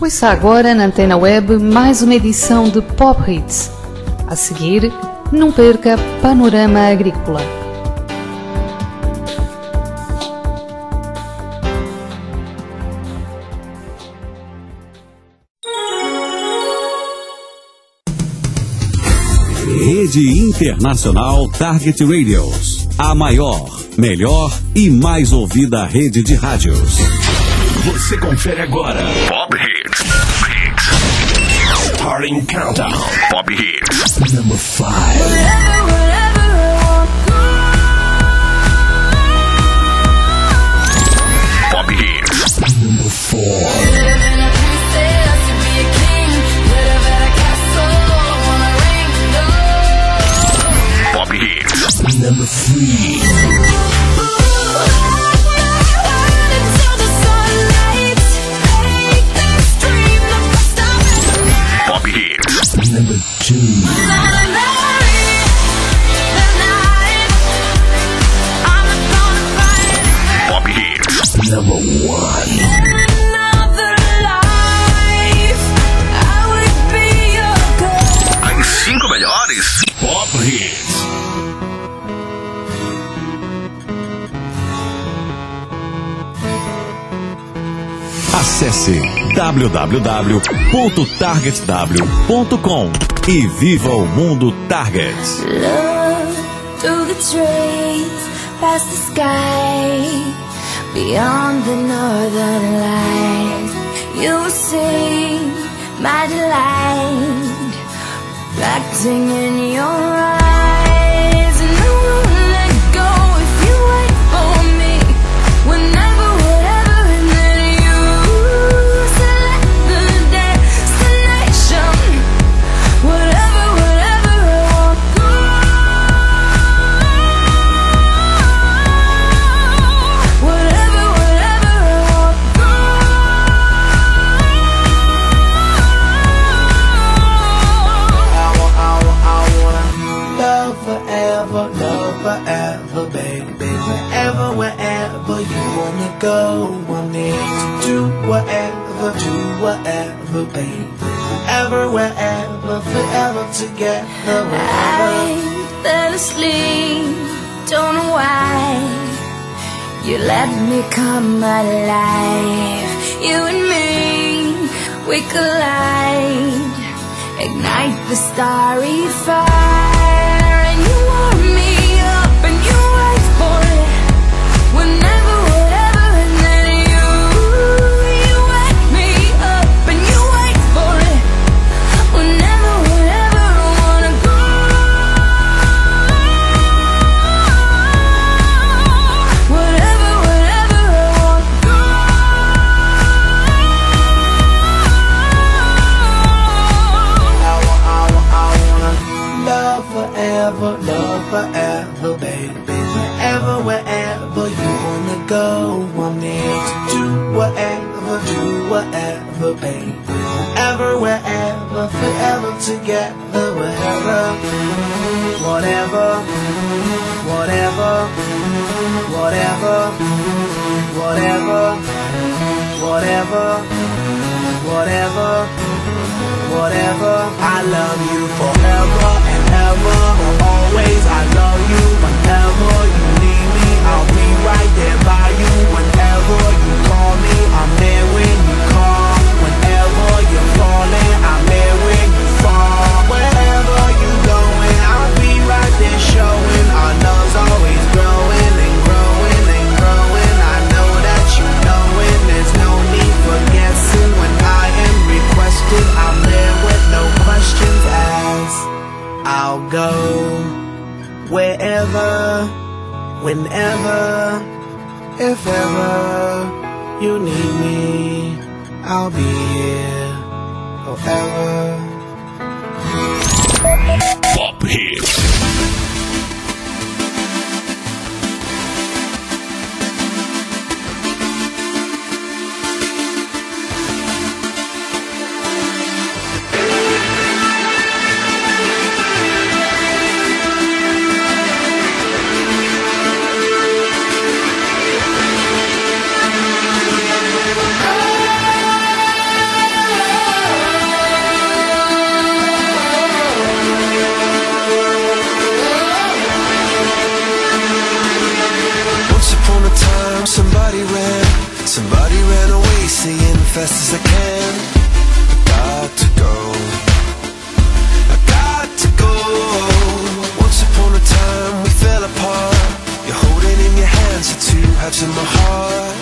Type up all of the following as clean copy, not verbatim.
Ouça agora na Antena Web mais uma edição de Pop Hits. A seguir, não perca Panorama Agrícola. Rede Internacional Target Radios. A maior, melhor e mais ouvida rede de rádios. Você confere agora Pop Hits. Starting Countdown. Pop Hits. Number 5. Pop Hits. Number 4. Number 3. Pop Hits. Number 2. Pop Hits. Number 1. As 5 melhores Pop Hits. Acesse www.targetw.com e viva o mundo Target. Look through the trees, past the sky, beyond the northern lights. You will see my delight, reflecting in your eyes. And I won't let go if you wait for me. Whenever, whatever, and then you select the destination. Whatever, whatever, I won't go. Whatever, whatever, I won't go. I wanna love forever, baby. Wherever, wherever you wanna go, want me to do whatever, baby. Wherever, wherever, forever together, wherever. I fell asleep, don't know why. You let me come alive. You and me, we collide, ignite the starry fire. And you warm me up and you wait for it. Whenever, whatever, and then you wake me up and you wait for it. Whenever, whatever, I wanna go. Whatever, whatever, I wanna go. I wanna love forever, baby. Wherever, wherever you wanna go, want me to do whatever, baby. Wherever, wherever, forever together, wherever. Whatever, whatever, whatever, whatever, whatever, whatever, whatever. I love you forever and ever, always. I love you whenever you need me. I'll be right there by you whenever you call me. I'm there when you call. Whenever you're falling, I'm there when you fall. Wherever you going, I'll be right there showing. Our love's always growing and growing and growing. I know that you know it. There's no need for guessing. When I am requested, I'm there with no questions asked. I'll go wherever, whenever, if ever you need me, I'll be here forever. Pop Hits. Somebody ran away saying fast as I can, I got to go, I got to go. Once upon a time we fell apart. You're holding in your hands the two halves of my heart.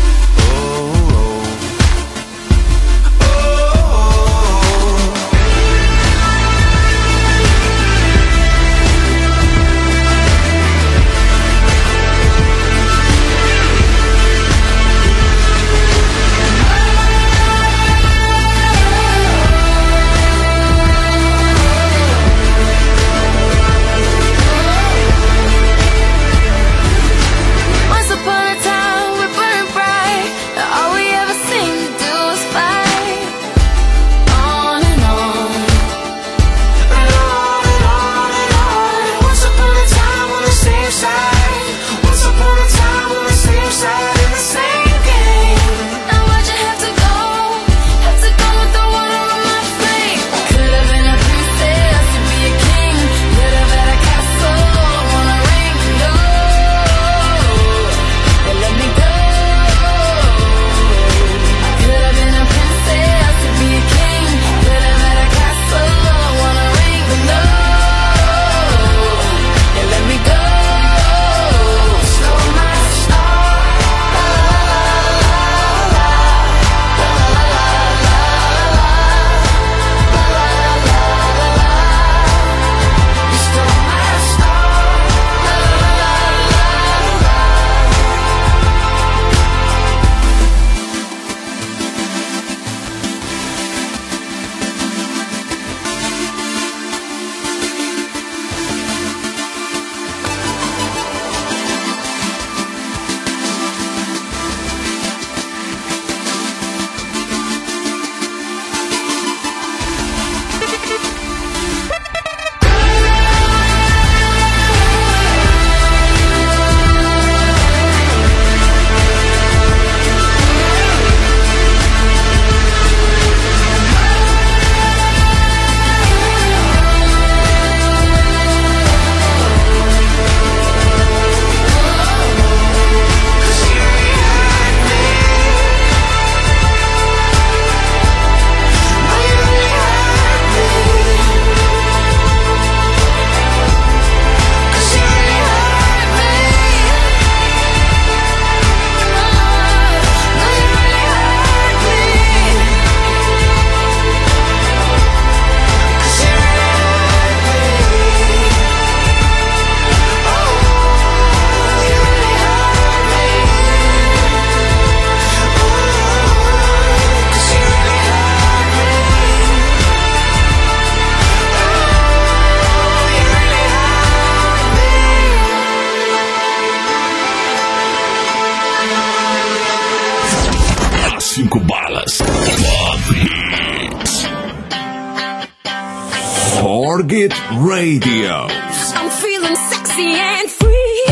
Forget Radio. I'm feeling sexy and free,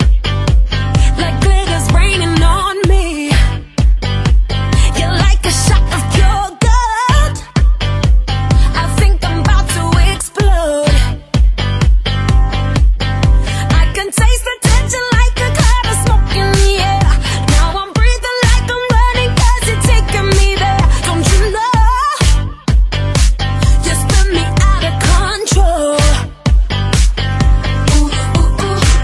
like glitter's raining on me. You're like a shot of pure gold. I think I'm about to explode. I can taste the tension like a cloud of smoke in the air. Now I'm breathing like I'm running 'cause you're taking me there. Don't you know? You spin me out of control. Ooh, ooh, ooh.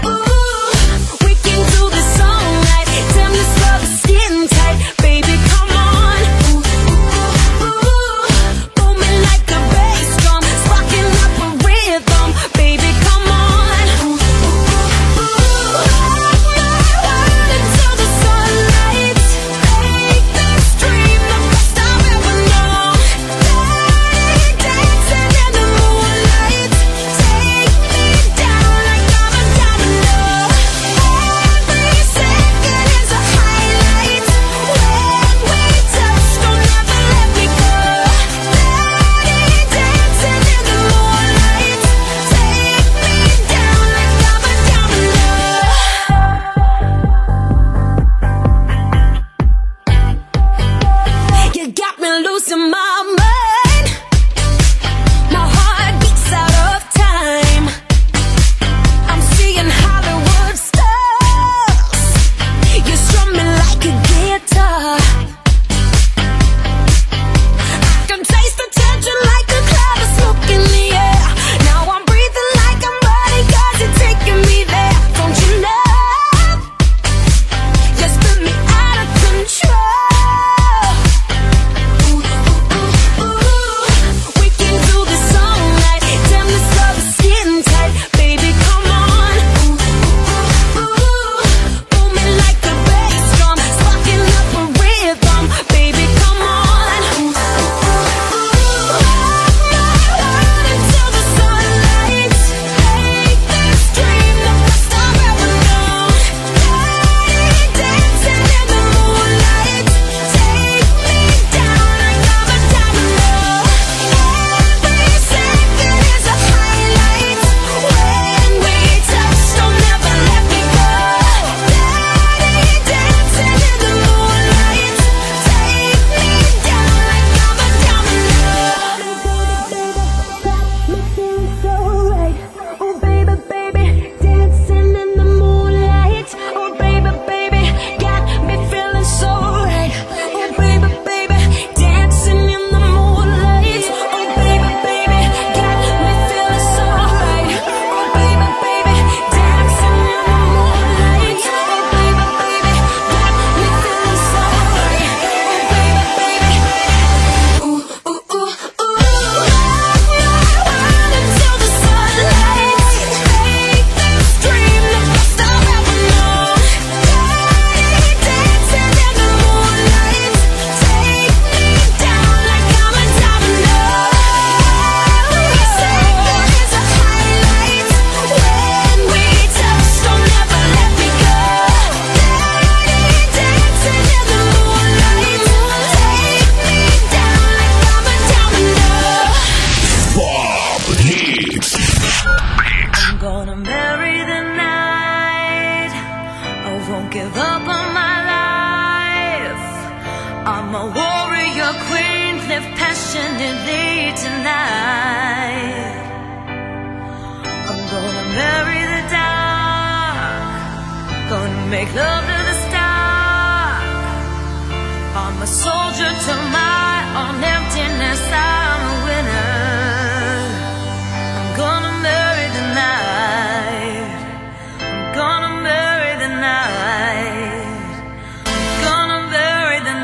won't give up on my life. I'm a warrior queen, live passionately tonight. I'm gonna marry the dark, gonna make love to the stark. I'm a soldier to my own emptiness, I'm a winner. I'm gonna marry the night. I'm gonna marry the night. I'm gonna marry the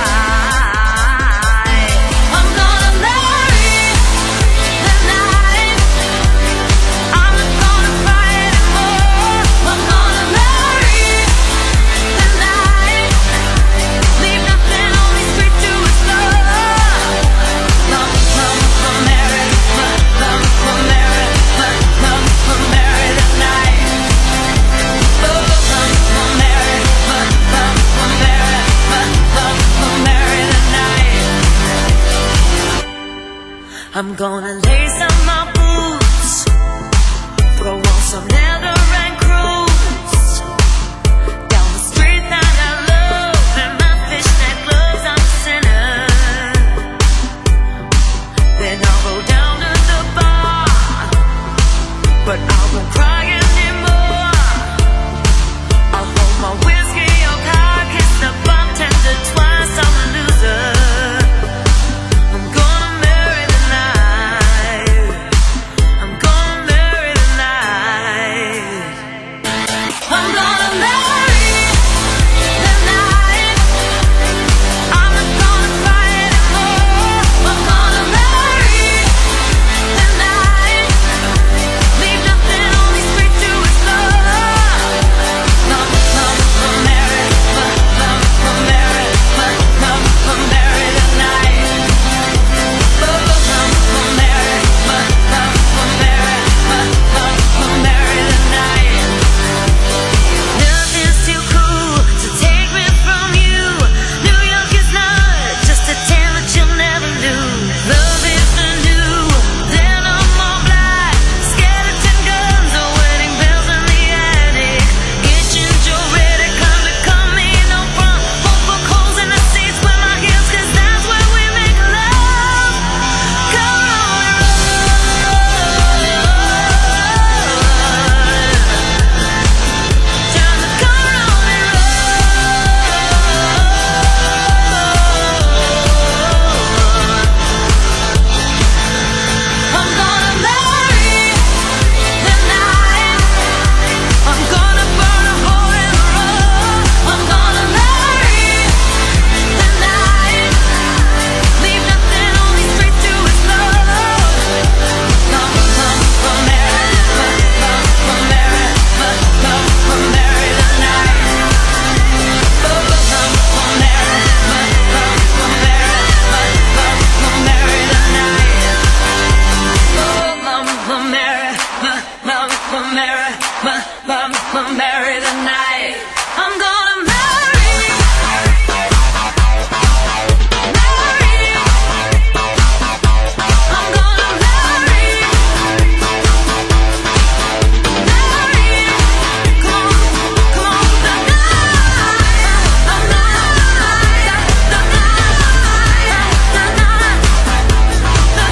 night. I'm gonna marry the night. I'm not gonna cry anymore. I'm gonna marry the night. Leave nothing, only straight to explore. Love, marry, love, marry, love, marry the night. I'm gonna lace up my boots, throw on some leather and cruise down the street that I love. In my fishnet gloves, I'm a sinner. Then I'll go down to the bar, but I won't cry anymore. I'll hold my whiskey up high, kiss the bartender twice, I'm a loser. I'm gonna marry the night. I'm gonna marry the night. I'm gonna marry the night. I'm not gonna cry anymore. I'm gonna marry the night. Leave nothing, only straight to explore. Love, marry, love, marry, love, marry the night. Marry the night. Nothing's too cool to take me from you. New York is not just a town that you'll never lose. Love is the new, then I'm all black. Skeleton guns or wedding bells in the attic. Kitchen Joe ready, come to come me no front. Won't poke holes in the seats with my heels, 'cause that's where we make love. Come on, time to come on and I'm gonna marry the night. I'm gonna burn a hole in the road. I'm gonna marry the night. Leave nothing, only straight to explode. Love, marry, love, marry, love, marry the night. Love, marry, marry the night. Marry the night. I'm gonna marry. I'm gonna marry. Come on, the night. The night. The night. The night. The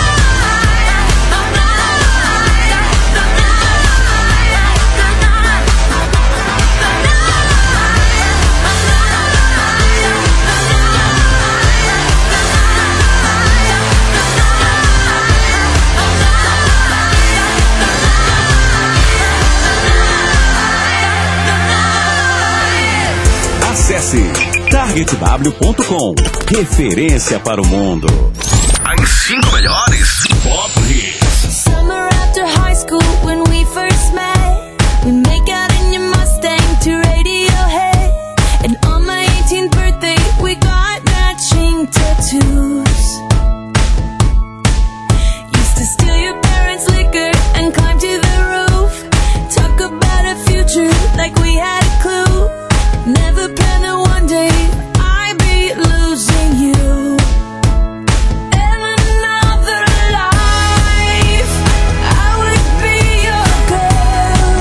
Acesse targetw.com. Referência para o mundo. As 5 melhores Pop Hits. Summer after high school when we first met, we make out in your Mustang to Radiohead. And on my 18th birthday we got matching tattoos. Used to steal your parents' liquor and climb to the roof. Talk about a future like we had a clue. Never planned that one day I'd be losing you. In another life I would be your girl.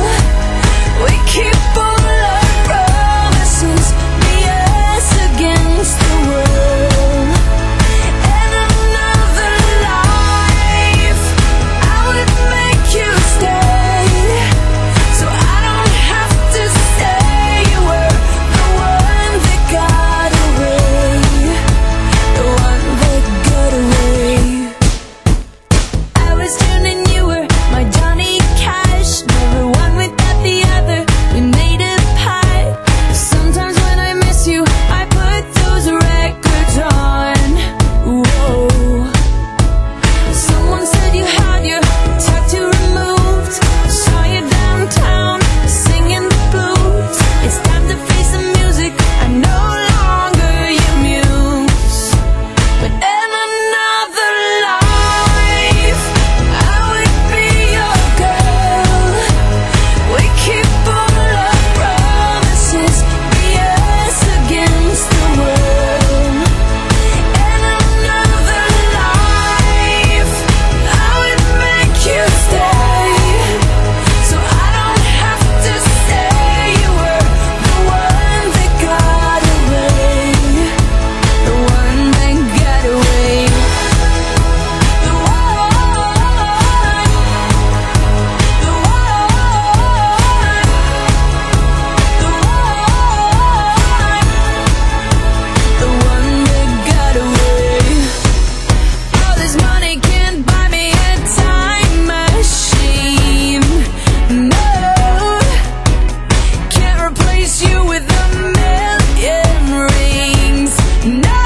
replace you with a million rings. No,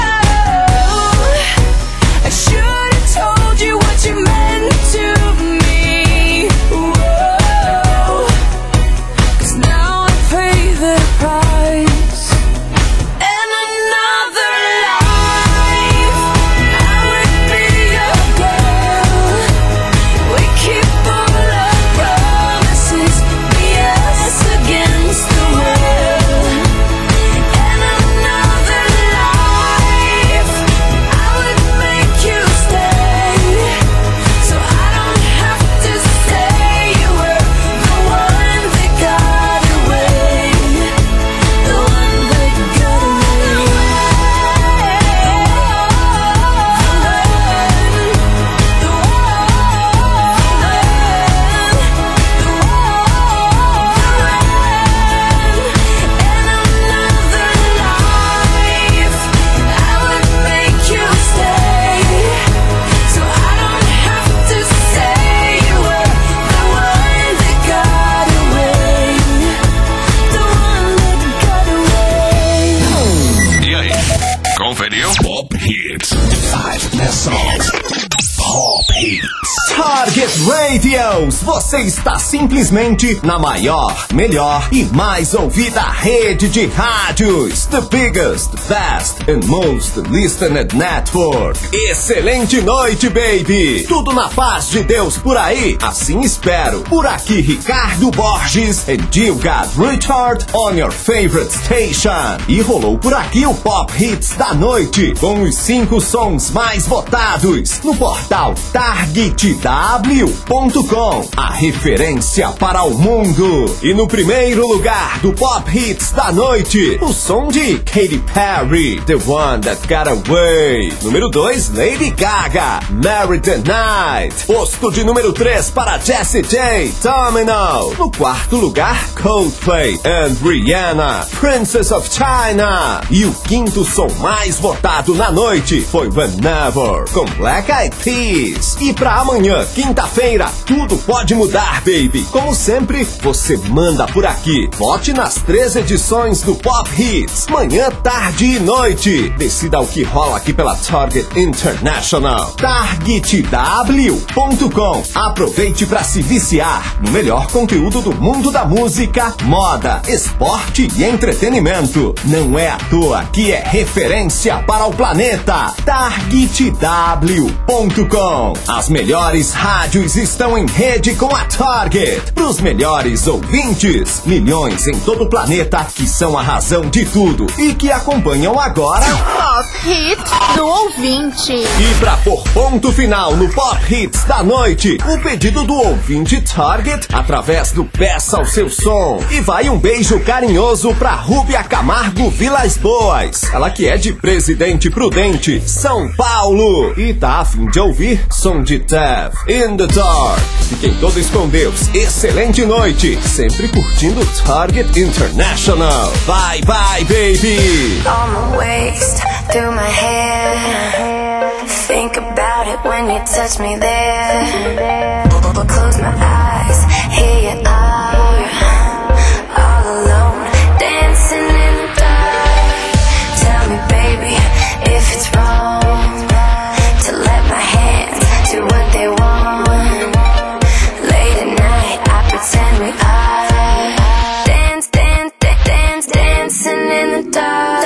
I should have told you what you meant to me. Whoa, 'cause now I pay the price. And another life, I would be your girl. We keep all our promises, be us against the world. And another life, I would make you stay, so I don't have to say you were the one that got away, the one that got away. E aí, conferiu? Pop Hits. 5 best songs. Pop Hits. Target Radios, você está simplesmente na maior, melhor e mais ouvida rede de rádios. The biggest, best and most listened network. Excelente noite, baby. Tudo na paz de Deus por aí? Assim espero. Por aqui, Ricardo Borges and you got Richard on your favorite station. E rolou por aqui o Pop Hits da noite, com os 5 sons mais votados no portal targetw.com, a referência para o mundo. E no primeiro lugar do Pop Hits da noite, o som de Katy Perry, The One That Got Away. Número 2, Lady Gaga, Marry the Night. Posto de número 3 para Jessie J, Domino. No quarto lugar, Coldplay and Rihanna, Princess of China. E o quinto som mais votado na noite foi Whenever, com Black Eyed Peas. E pra amanhã, quinta-feira, tudo pode mudar, baby. Como sempre, você manda por aqui. Vote nas 3 edições do Pop Hits, manhã, tarde e noite. Decida o que rola aqui pela Target International. targetw.com. Aproveite para se viciar no melhor conteúdo do mundo da música, moda, esporte e entretenimento. Não é à toa que é referência para o planeta. targetw.com. As melhores rádios estão em rede com a Target. Para os melhores ouvintes, milhões em todo o planeta que são a razão de tudo e que acompanham agora Pop Hits do ouvinte. E para pôr ponto final no Pop Hits da noite, o pedido do ouvinte Target através do Peça o Seu Som. E vai um beijo carinhoso pra Rúbia Camargo Vilas Boas, ela que é de Presidente Prudente, São Paulo, e tá a fim de ouvir som de Death in the Dark. Fiquem todos com Deus, excelente noite, sempre curtindo Target International. Bye bye, baby. On my waist, through my hair. Think about it when you touch me there. Close my eyes, here you are, all alone, dancing in the dark. Tell me, baby, if it's wrong to let my hands do what they want. Late at night, I pretend we are dancing in the dark.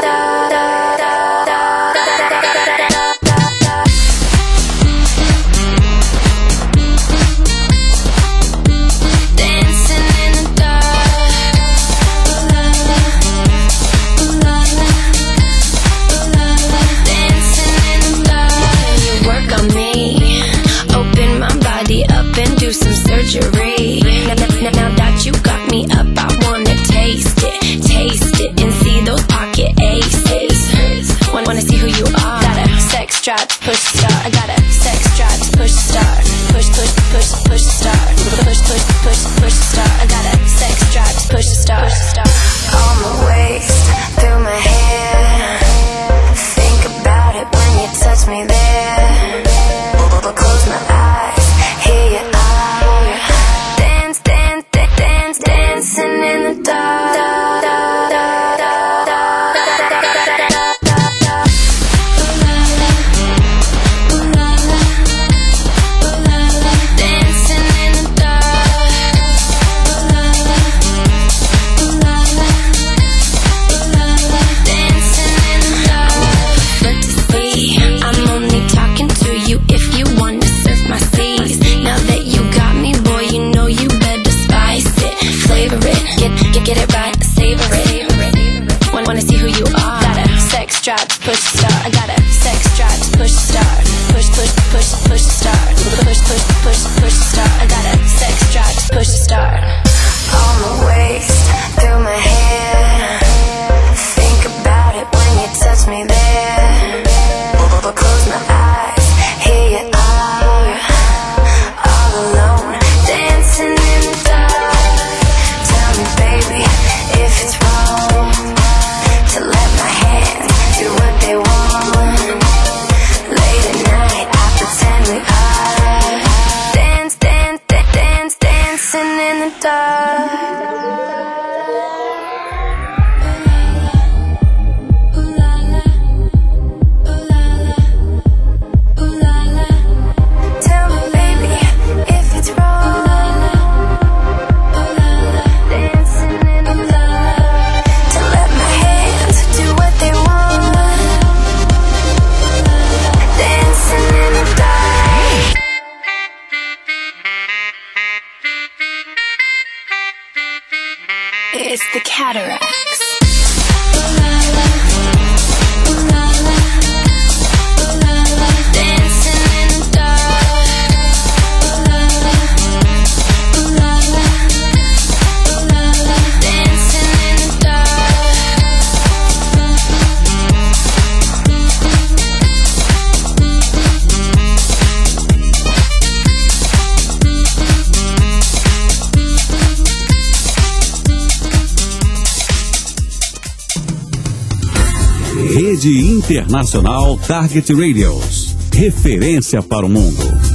Do some surgery. Now that you got me up, I wanna taste it and see those pockets. drive to push the start. I got a sex drive to push the start. Push, push, push, push the start. Push, push, push, push the start. I got a sex drive to push the start. On my waist, through my hair. Think about it when you touch me there. Close my eyes, here you are, all alone, dancing in the dark. Tell me, baby, if it's wrong to let my hands do what they want. Late at night, I pretend we are. Dance, dance, dance, dance, dancing in the dark. It's the Cataracts. Dancing in the dark. Dancing in the Rede Internacional Target Radios. Referência para o mundo.